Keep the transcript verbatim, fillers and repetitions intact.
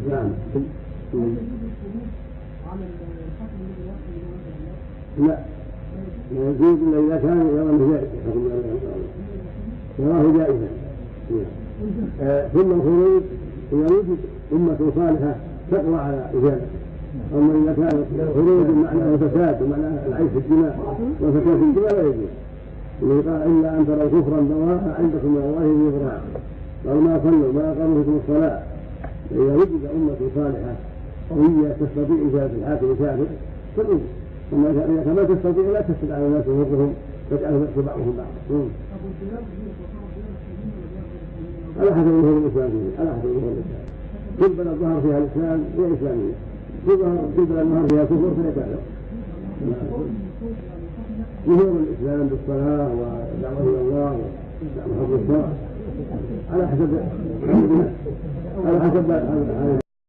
نعم. لا لا يجوز إلا إذا كان يرى أنه جائز حكم يراه جائزا. ثم الخروج إذا وجد أمة صالحة تقوى على إزالته. أما إذا كان خروج معناه فساد ومعناه العيش في الدماء وفساد في الدماء لا يجوز. إذا قال إلا أن تروا كفرا بواحا عندكم من الله يغفران قالوا ما صلوا ما أقاموا فيكم الصلاة. إذا وجد أمة صالحة قوية تستطيع إزالة الحاكم الكافر تقوم. ثم إذا كما تستطيع لا تسد على الناس وفقهم تجعلهم يتبعهم بعض. على حسب ظهور الإسلام فيه على حسب ظهور الإسلام. كل بلد ظهر فيها الإسلام هي إسلامية. كل بلد ظهر فيها كفر فهي كافر. ظهور الإسلام بالصلاة ودعوة إلى الله وحفظ الشرع على حسب على حسب